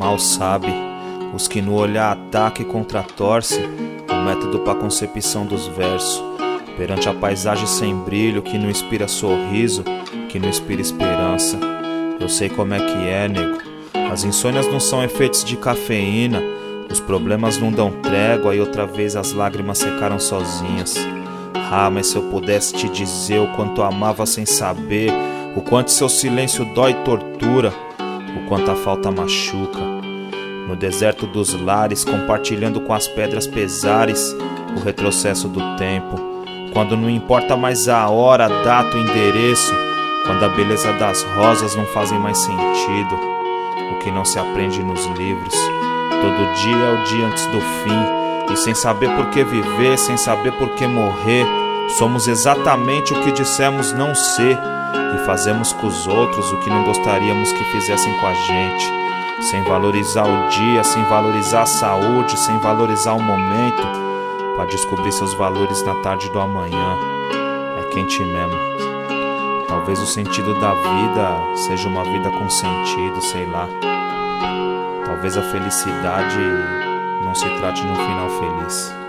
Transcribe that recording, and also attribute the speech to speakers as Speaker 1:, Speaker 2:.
Speaker 1: mal sabe, os que no olhar ataca e contratorce o método pra concepção dos versos. Perante a paisagem sem brilho, que não inspira sorriso, que não inspira esperança. Eu sei como é que é, nego. As insônias não são efeitos de cafeína, os problemas não dão trégua e outra vez as lágrimas secaram sozinhas. Ah, mas se eu pudesse te dizer o quanto amava sem saber, o quanto seu silêncio dói e tortura, o quanto a falta machuca. No deserto dos lares, compartilhando com as pedras pesares o retrocesso do tempo, quando não importa mais a hora, a data, o endereço, quando a beleza das rosas não fazem mais sentido, o que não se aprende nos livros. Todo dia é o dia antes do fim, e sem saber por que viver, sem saber por que morrer, somos exatamente o que dissemos não ser, e fazemos com os outros o que não gostaríamos que fizessem com a gente, sem valorizar o dia, sem valorizar a saúde, sem valorizar o momento, para descobrir seus valores na tarde do amanhã. É quente mesmo. Talvez o sentido da vida seja uma vida com sentido, sei lá. Talvez a felicidade não se trate de um final feliz.